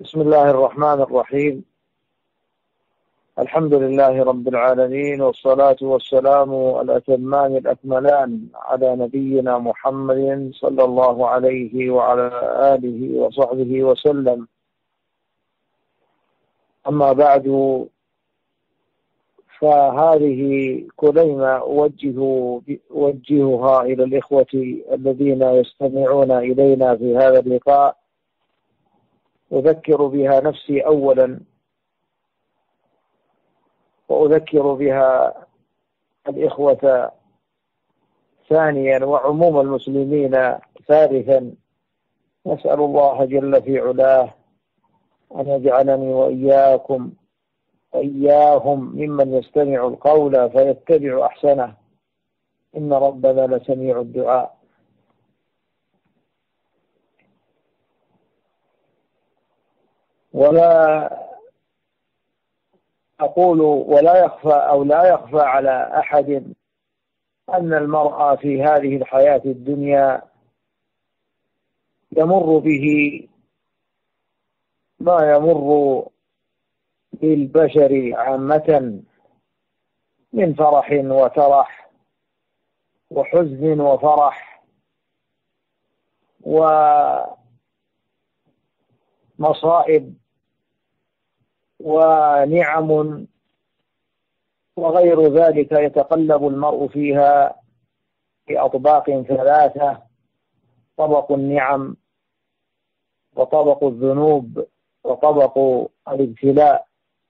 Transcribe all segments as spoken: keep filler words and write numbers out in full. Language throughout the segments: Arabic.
بسم الله الرحمن الرحيم. الحمد لله رب العالمين، والصلاة والسلام الأتمان الأكملان على نبينا محمد صلى الله عليه وعلى آله وصحبه وسلم. أما بعد، فهذه كلمة أوجه أوجهها إلى الإخوة الذين يستمعون إلينا في هذا اللقاء. أذكر بها نفسي أولا، وأذكر بها الإخوة ثانيا، وعموم المسلمين ثالثا. نسأل الله جل في علاه أن يجعلني وإياكم وإياهم ممن يستمع القول فيتبع أحسنه، إن ربنا لسميع الدعاء. ولا أقول ولا يخفى أو لا يخفى على أحد أن المرء في هذه الحياة الدنيا يمر به ما يمر بالبشر عامة من فرح وترح وحزن وفرح ومصائب ونعم وغير ذلك، يتقلب المرء فيها في أطباق ثلاثة: طبق النعم، وطبق الذنوب، وطبق الابتلاء.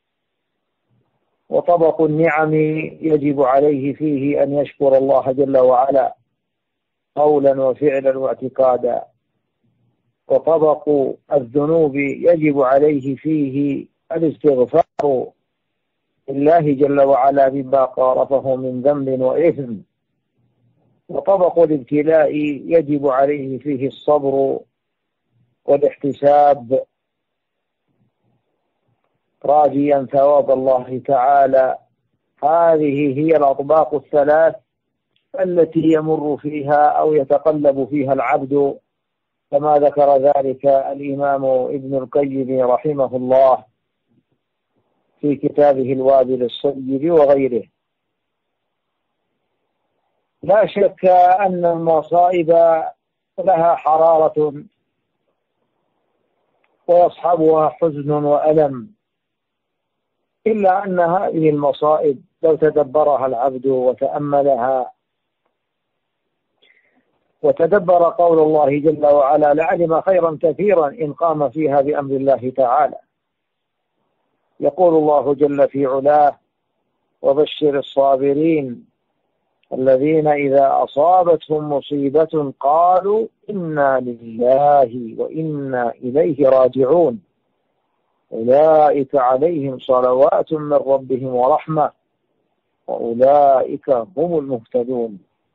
وطبق النعم يجب عليه فيه أن يشكر الله جل وعلا قولا وفعلا واعتقادا، وطبق الذنوب يجب عليه فيه الاستغفار لله جل وعلا مما قارفه من ذنب وإثم. وطبق الابتلاء يجب عليه فيه الصبر والاحتساب، راجيا ثواب الله تعالى. هذه هي الأطباق الثلاث التي يمر فيها أو يتقلب فيها العبد، كما ذكر ذلك الإمام ابن القيم رحمه الله في كتابه الوابل الصيب وغيره. لا شك أن المصائب لها حرارة ويصحبها حزن وألم، إلا أن هذه المصائب لو تدبرها العبد وتأملها وتدبر قول الله جل وعلا لعلم خيرا كثيرا إن قام فيها بأمر الله تعالى. يقول الله جل في علاه: وبشر الصابرين الذين إذا أصابتهم مصيبة قالوا إنا لله وإنا إليه راجعون أولئك عليهم صلوات من ربهم ورحمة وأولئك هم المهتدون.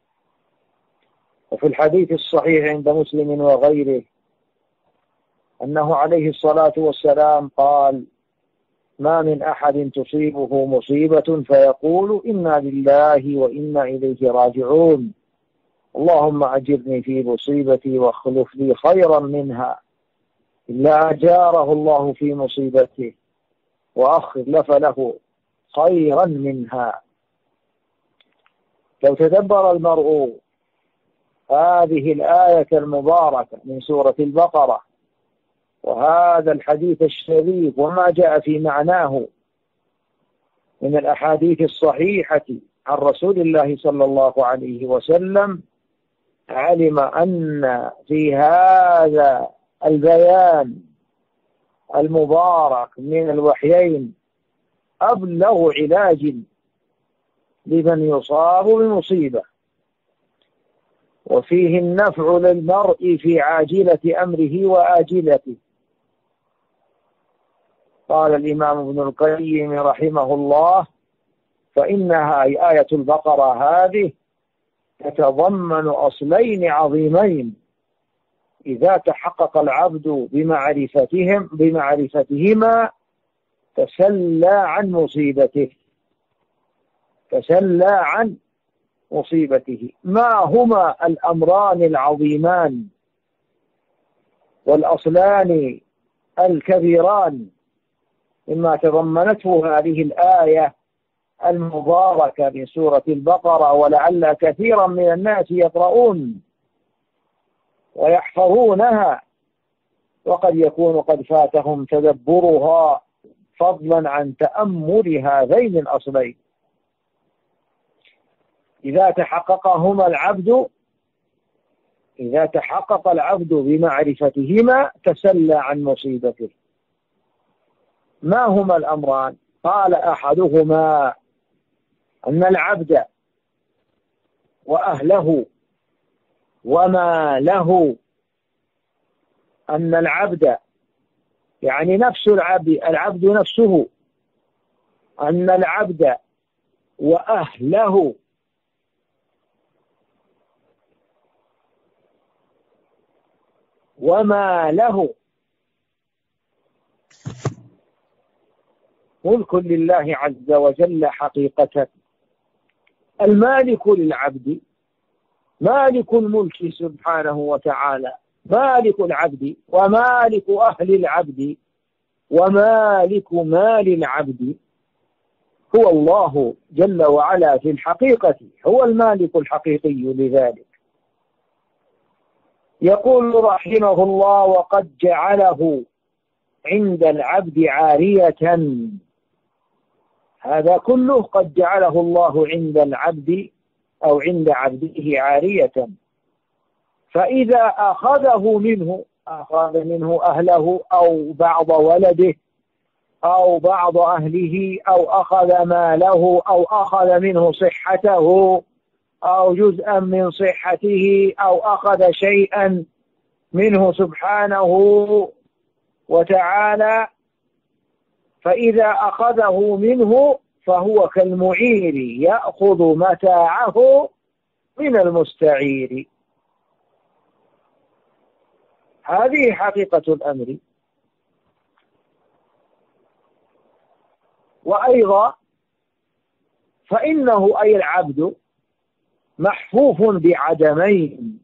وفي الحديث الصحيح عند مسلم وغيره أنه عليه الصلاة والسلام قال: ما من أحد تصيبه مصيبة فيقول إنا لله وإنا إليه راجعون اللهم أجرني في مصيبتي واخلف لي خيرا منها، إلا أجاره الله في مصيبته وأخلف له خيرا منها. لو تدبر المرء هذه الآية المباركة من سورة البقرة وهذا الحديث الشريف وما جاء في معناه من الأحاديث الصحيحة عن رسول الله صلى الله عليه وسلم، علم أن في هذا البيان المبارك من الوحيين أبلغ علاج لمن يصاب بمصيبة، وفيه النفع للمرء في عاجلة أمره وآجلته. قال الإمام ابن القيم رحمه الله: فإنها أي آية البقرة هذه تتضمن أصلين عظيمين إذا تحقق العبد بمعرفتهم بمعرفتهما تسلى عن مصيبته تسلى عن مصيبته. ما هما الأمران العظيمان والأصلان الكبيران مما تضمنته هذه الآية المباركة من سورة البقرة، ولعل كثيرا من الناس يقرؤون ويحفظونها وقد يكون قد فاتهم تدبرها فضلا عن تأمل هذين الأصلين. إذا تحققهما العبد إذا تحقق العبد بمعرفتهما تسلى عن مصيبته. ما هما الأمران؟ قال أحدهما أن العبد وأهله وما له، أن العبد يعني نفس العبد العبد نفسه، أن العبد وأهله وما له ملك لله عز وجل حقيقة. المالك للعبد مالك الملك سبحانه وتعالى، مالك العبد ومالك أهل العبد ومالك مال العبد هو الله جل وعلا في الحقيقة، هو المالك الحقيقي لذلك. يقول رحمه الله: وقد جعله عند العبد عارية. هذا كله قد جعله الله عند العبد أو عند عبده عارية، فإذا أخذه منه أخذ منه أهله أو بعض ولده أو بعض أهله أو أخذ ماله أو أخذ منه صحته أو جزءا من صحته أو أخذ شيئا منه سبحانه وتعالى، فإذا أخذه منه فهو كالمعير يأخذ متاعه من المستعير. هذه حقيقة الأمر. وأيضا فإنه أي العبد محفوف بعدمين: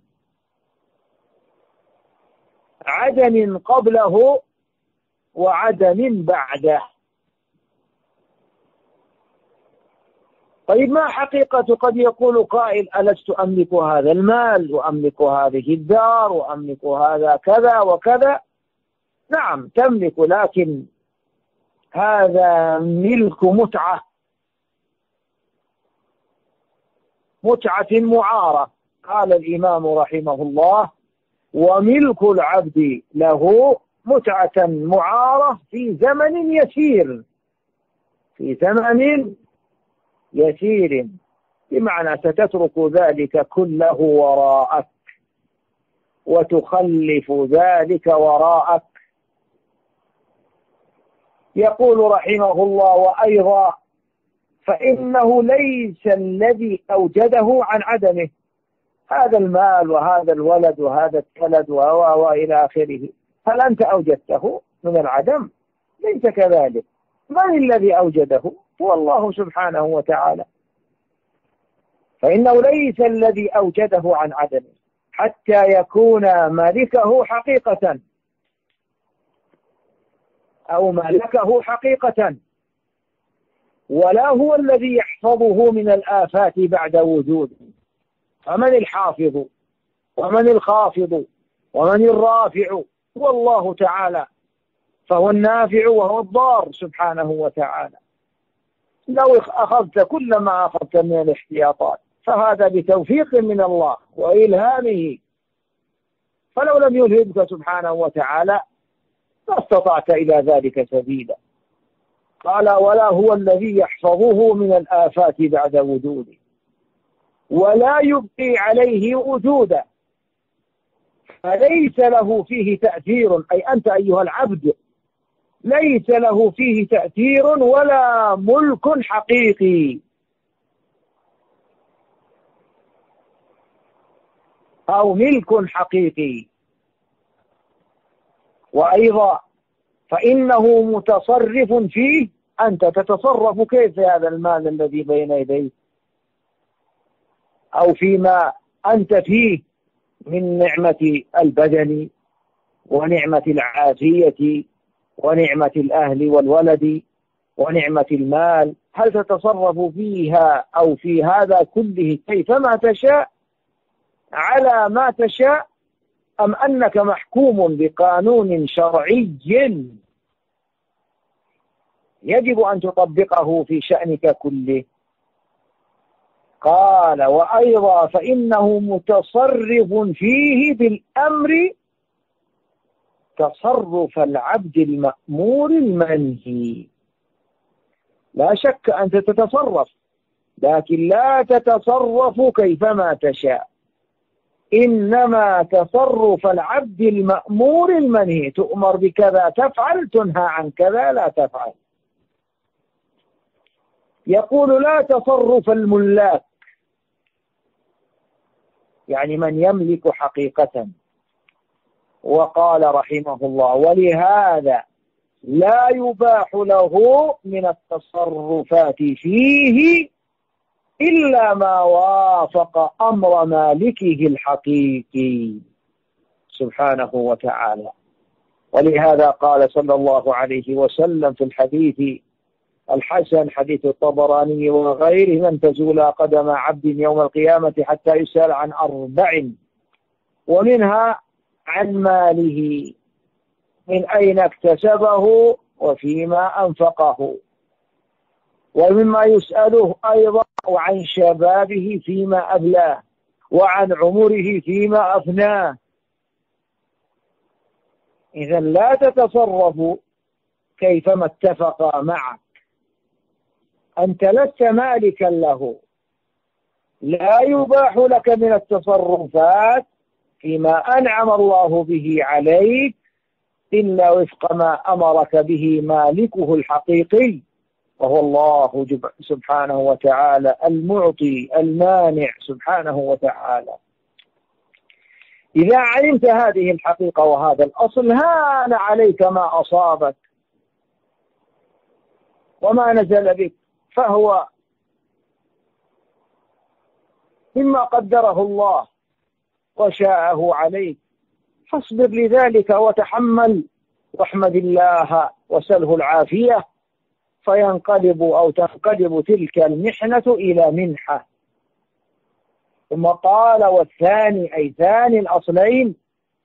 عدم قبله وعدم بعده. طيب ما حقيقة؟ قد يقول قائل: ألست أملك هذا المال وأملك هذه الدار وأملك هذا كذا وكذا؟ نعم تملك، لكن هذا ملك متعة متعة معارة. قال الإمام رحمه الله: وملك العبد له متعة معارة في زمن يسير في زمن يسير بمعنى ستترك ذلك كله وراءك وتخلف ذلك وراءك. يقول رحمه الله: وأيضا فإنه ليس الذي أوجده عن عدمه. هذا المال وهذا الولد وهذا الكلد وإلى آخره، هل أنت أوجدته من العدم؟ ليس كذلك. من الذي أوجده؟ هو الله سبحانه وتعالى. فإنه ليس الذي أوجده عن عدمه حتى يكون مالكه حقيقة أو ملكه حقيقة، ولا هو الذي يحفظه من الآفات بعد وجوده. فمن الحافظ ومن الخافض ومن الرافع؟ هو الله تعالى، فهو النافع وهو الضار سبحانه وتعالى. لو أخذت كل ما أخذت من الاحتياطات فهذا بتوفيق من الله وإلهامه، فلو لم يلهمك سبحانه وتعالى ما استطعت إلى ذلك سبيلا. قال: ولا هو الذي يحفظه من الآفات بعد وجوده ولا يبقي عليه وجودا، فليس له فيه تأثير. أي أنت أيها العبد ليس له فيه تأثير ولا ملك حقيقي أو ملك حقيقي. وأيضا فإنه متصرف فيه. أنت تتصرف كيف هذا المال الذي بين يديك أو فيما أنت فيه من نعمة البدن ونعمة العافية ونعمة الأهل والولد ونعمة المال، هل تتصرف فيها أو في هذا كله كيفما تشاء على ما تشاء، أم أنك محكوم بقانون شرعي يجب أن تطبقه في شأنك كله؟ قال: وأيضا فإنه متصرف فيه بالأمر تصرف العبد المأمور المنهي. لا شك أنت تتصرف، لكن لا تتصرف كيفما تشاء، إنما تصرف العبد المأمور المنهي، تؤمر بكذا تفعل، تنهى عن كذا لا تفعل. يقول: لا تصرف الملاك، يعني من يملك حقيقة. وقال رحمه الله: ولهذا لا يباح له من التصرفات فيه إلا ما وافق أمر مالكه الحقيقي سبحانه وتعالى. ولهذا قال صلى الله عليه وسلم في الحديث الحسن، حديث الطبراني وغيره: من تزول قدم عبد يوم القيامة حتى يسأل عن أربع، ومنها عن ماله، من أين اكتسبه وفيما أنفقه، ومما يسأله أيضا عن شبابه فيما أبلاه، وعن عمره فيما أفناه. إذا لا تتصرف كيفما اتفق معك، أنت لست مالكا له، لا يباح لك من التصرفات فيما أنعم الله به عليك إلا وفق ما أمرك به مالكه الحقيقي، وهو الله سبحانه وتعالى المعطي المانع سبحانه وتعالى. إذا علمت هذه الحقيقة وهذا الأصل، هان عليك ما أصابك وما نزل بك، فهو مما قدره الله وشاءه عليك، فاصبر لذلك وتحمل واحمد الله وسله العافية، فينقلب أو تنقلب تلك المحنة إلى منحة. ثم قال: والثاني، أي ثاني الأصلين،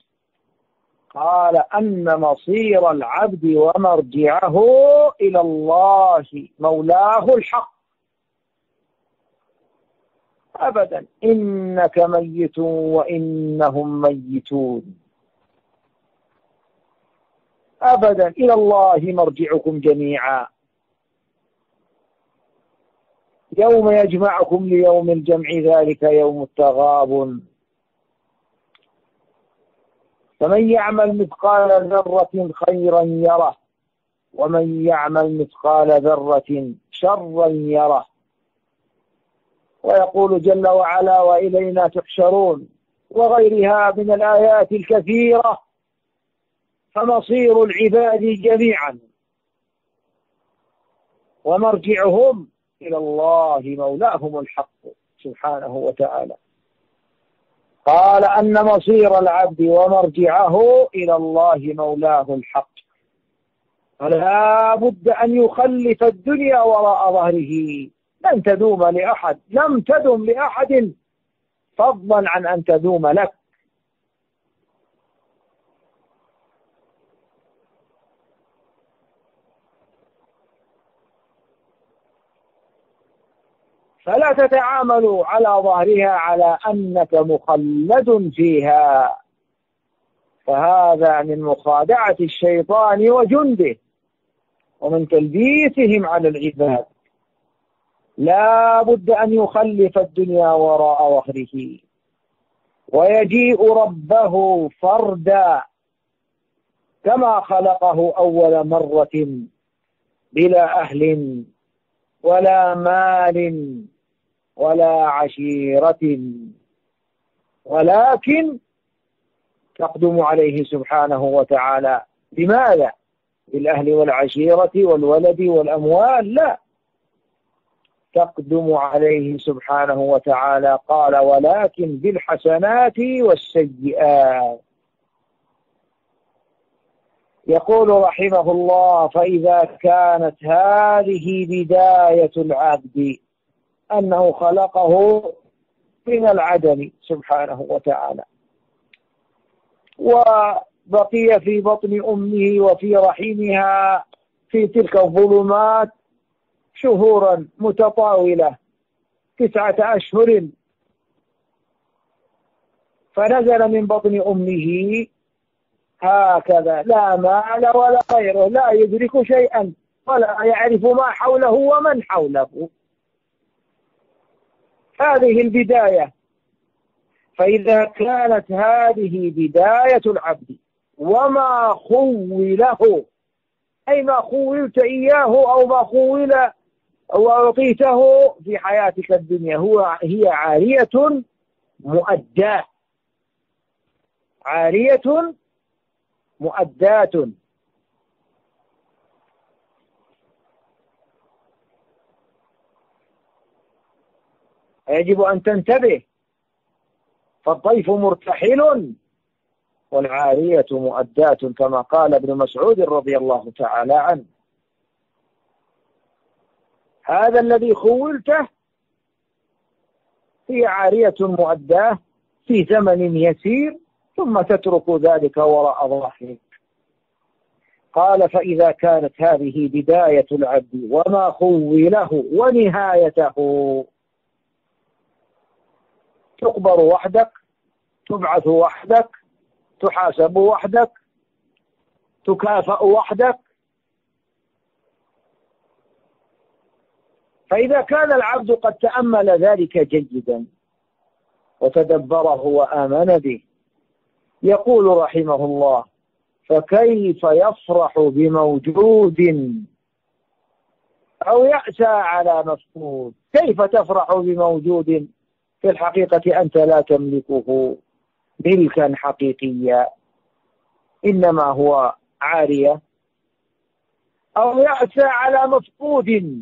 قال: أن مصير العبد ومرجعه إلى الله مولاه الحق. أبدا، إنك ميت وإنهم ميتون، أبدا، إلى الله مرجعكم جميعا، يوم يجمعكم ليوم الجمع ذلك يوم التغابن. فمن يعمل مثقال ذرة خيرا يره، ومن يعمل مثقال ذرة شرا يره. ويقول جل وعلا: وإلينا تحشرون، وغيرها من الآيات الكثيرة. فمصير العباد جميعا ومرجعهم إلى الله مولاهم الحق سبحانه وتعالى. قال: أن مصير العبد ومرجعه إلى الله مولاه الحق، فلا بد أن يخلف الدنيا وراء ظهره. لن تدوم لأحد، لم تدم لأحد، فضلا عن أن تدوم لك. فلا تتعاملوا على ظهرها على أنك مخلد فيها، فهذا من مخادعة الشيطان وجنده ومن تلبيسهم على العباد. لا بد أن يخلف الدنيا وراء ظهره، ويجيء ربه فردا كما خلقه أول مرة، بلا أهل ولا مال ولا عشيرة، ولكن تقدم عليه سبحانه وتعالى. لماذا؟ بالأهل والعشيرة والولد والأموال؟ لا، تقدم عليه سبحانه وتعالى. قال: ولكن بالحسنات والسيئات. يقول رحمه الله: فإذا كانت هذه بداية العبد أنه خلقه من العدم سبحانه وتعالى، وبقي في بطن أمه وفي رحمها في تلك الظلمات شهورا متطاولة تسعة أشهر، فنزل من بطن أمه هكذا لا مال ولا غيره، لا يدرك شيئا ولا يعرف ما حوله ومن حوله. هذه البداية. فإذا كانت هذه بداية العبد وما خوله، أي ما خولت إياه أو ما خول أو أعطيته في حياتك الدنيا، هو هي عارية مؤداة، عارية مؤداة. يجب أن تنتبه، فالضيف مرتحل والعارية مؤداة كما قال ابن مسعود رضي الله تعالى عنه. هذا الذي خولته هي عارية مؤداة في زمن يسير، ثم تترك ذلك وراء ظهرك. قال: فإذا كانت هذه بداية العبد وما خوله ونهايته، تقبر وحدك، تبعث وحدك، تحاسب وحدك، تكافأ وحدك. فإذا كان العبد قد تأمل ذلك جيدا وتدبره وآمن به، يقول رحمه الله: فكيف يفرح بموجود أو يأسى على مفقود؟ كيف تفرح بموجود في الحقيقة أنت لا تملكه ملكا حقيقيا، إنما هو عارية؟ أو يأسى على مفقود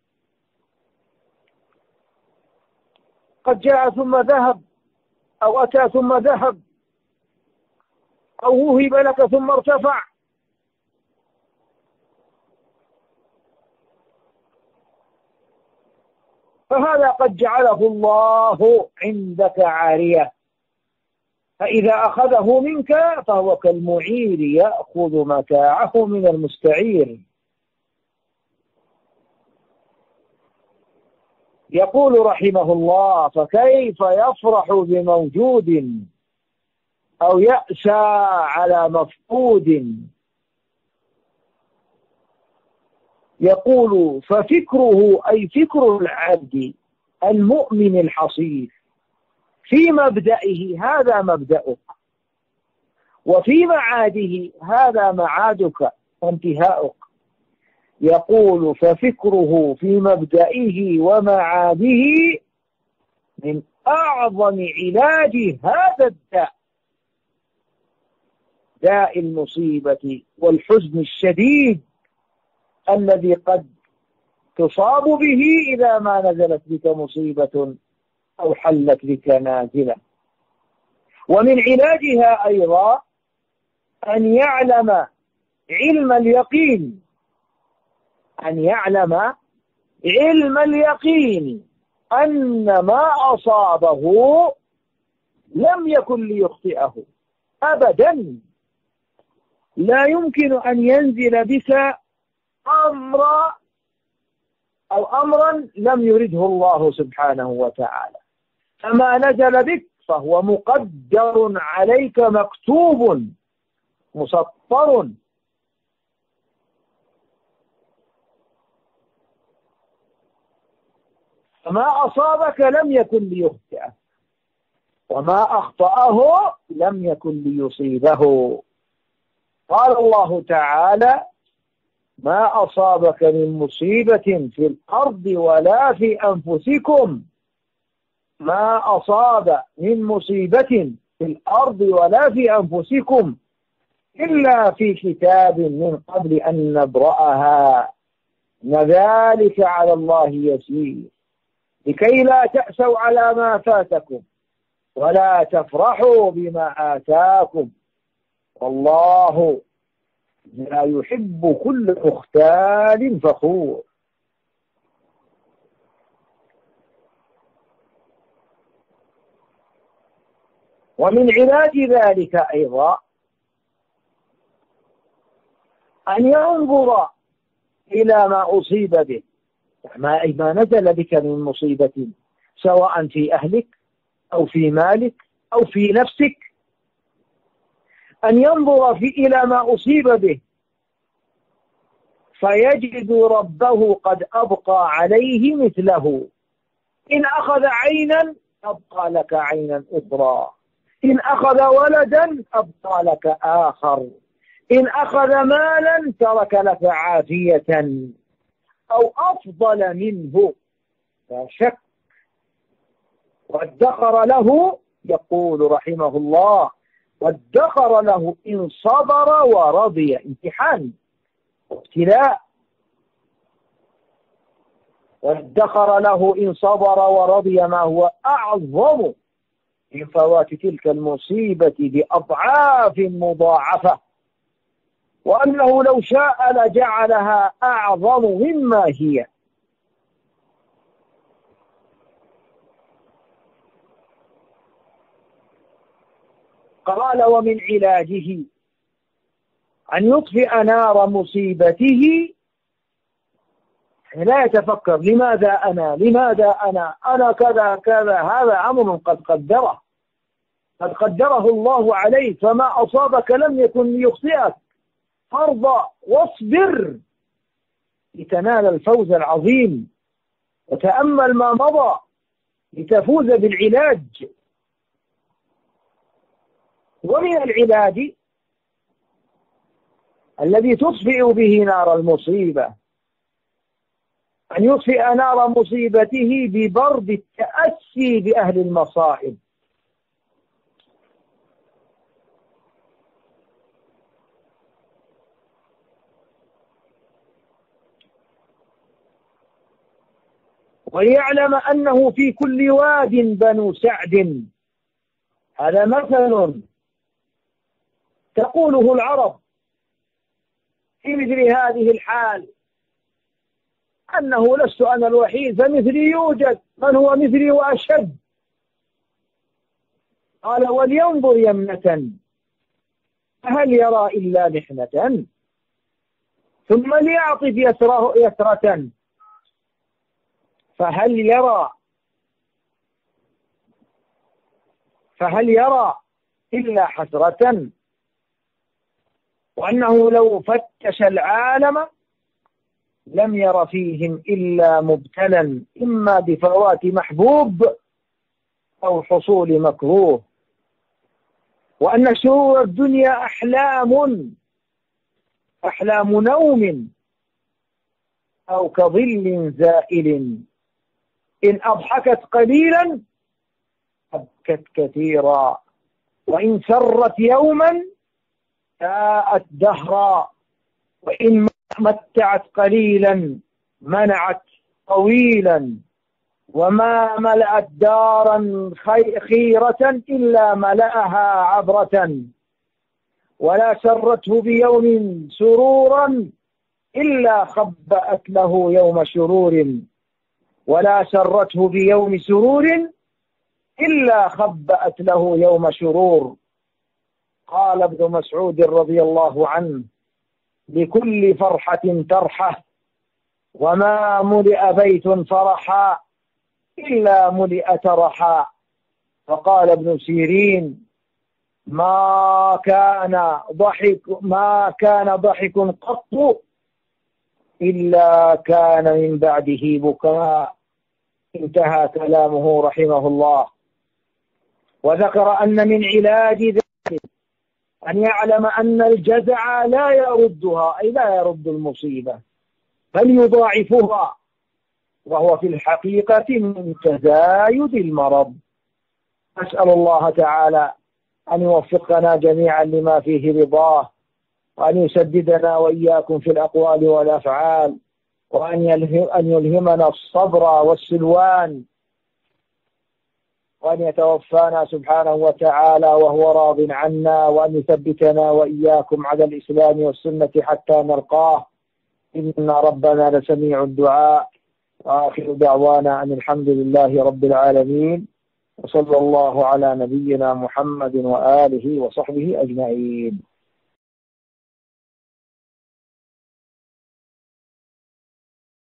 قد جاء ثم ذهب، أو أتى ثم ذهب، أو وهب لك ثم ارتفع. فهذا قد جعله الله عندك عارية، فإذا أخذه منك فهو كالمعير يأخذ متاعه من المستعير. يقول رحمه الله: فكيف يفرح بموجود أو يأسى على مفقود؟ يقول: ففكره أي فكر العبد المؤمن الحصيف في مبدئه هذا مبدأك، وفي معاده هذا معادك وانتهاؤك. يقول: ففكره في مبدئه ومعاده من أعظم علاج هذا الداء، داء المصيبة والحزن الشديد الذي قد تصاب به إذا ما نزلت بك مصيبة أو حلت بك نازلة. ومن علاجها أيضا أن يعلم علم اليقين، أن يعلم علم اليقين أن ما أصابه لم يكن ليخطئه أبدا. لا يمكن أن ينزل بك أمر أو أمرا لم يرده الله سبحانه وتعالى، فما نزل بك فهو مقدر عليك، مكتوب مسطر. فما أصابك لم يكن ليخطئه، وما أخطأه لم يكن ليصيبه. قال الله تعالى: ما أصابك من مصيبة في الأرض ولا في أنفسكم، ما أصاب من مصيبة في الأرض ولا في أنفسكم إلا في كتاب من قبل أن نبرأها، إن ذلك على الله يسير، لكي لا تأسوا على ما فاتكم ولا تفرحوا بما آتاكم، والله لا يحب كل مختال فخور. ومن علاج ذلك أيضا أن ينظر إلى ما أصيب به، ما ما نزل بك من مصيبة سواء في أهلك أو في مالك أو في نفسك، أن ينظر في إلى ما أصيب به فيجد ربه قد أبقى عليه مثله. إن أخذ عينا أبقى لك عينا أخرى، إن أخذ ولدا أبقى لك آخر، إن أخذ مالا ترك لك عافية أو أفضل منه لا شك. وادخر له، يقول رحمه الله، وادخر له إن صبر ورضي، امتحان وابتلاء. وادخر له إن صبر ورضي ما هو أعظم من فوات تلك المصيبة بأضعاف مضاعفة، وأنه لو شاء لجعلها أعظم مما هي. قال ومن علاجه أن يطفئ نار مصيبته، لا يتفكر لماذا أنا لماذا أنا أنا كذا كذا، هذا أمر قد قدره قد قدره الله عليك، فما أصابك لم يكن ليخطئك، فارضى واصبر لتنال الفوز العظيم، وتأمل ما مضى لتفوز بالعلاج. ومن العلاج الذي تطفئ به نار المصيبة أن يطفئ نار مصيبته ببرد التأسي بأهل المصائب. وليعلم أنه في كل واد بنو سعد، هذا مثل تقوله العرب في مثل هذه الحال، أنه لست أنا الوحيد فمثلي يوجد من هو مثلي وأشد. قال ولينظر يمنة فهل يرى إلا محنة، ثم ليعطف يسره يسرة فهل يرى فهل يرى إلا حسرة. وأنه لو فتش العالم لم ير فيهم إلا مبتلا، إما بفوات محبوب أو حصول مكروه. وأن شرور الدنيا أحلام أحلام نوم أو كظل زائل، إن أضحكت قليلا أبكت كثيرا، وإن سرت يوما ساءت دهرا، وإن متعت قليلا منعت طويلا. وما ملأت دارا خيرة إلا ملأها عبرة، ولا سرته بيوم سرورا إلا خبأت له يوم شرور، ولا سرته بيوم سرور إلا خبأت له يوم شرور. قال ابن مسعود رضي الله عنه لكل فرحة ترحة، وما ملئ بيت فرحا إلا ملئ ترحا. فقال ابن سيرين ما كان ضحك ما كان ضحك قط إلا كان من بعده بكاء. انتهى كلامه رحمه الله. وذكر أن من علاج ذلك أن يعلم أن الجزع لا يردها، أي لا يرد المصيبة بل يضاعفها، وهو في الحقيقة من تزايد المرض. أسأل الله تعالى أن يوفقنا جميعا لما فيه رضاه، وأن يسددنا وإياكم في الأقوال والأفعال، وأن يلهم أن يلهمنا الصبر والسلوان وأن يتوفانا سبحانه وتعالى وهو راض عنا، وأن يثبتنا وإياكم على الإسلام والسنة حتى نلقاه، إن ربنا لسميع الدعاء. وآخر دعوانا أن الحمد لله رب العالمين، وصلى الله على نبينا محمد وآله وصحبه أجمعين.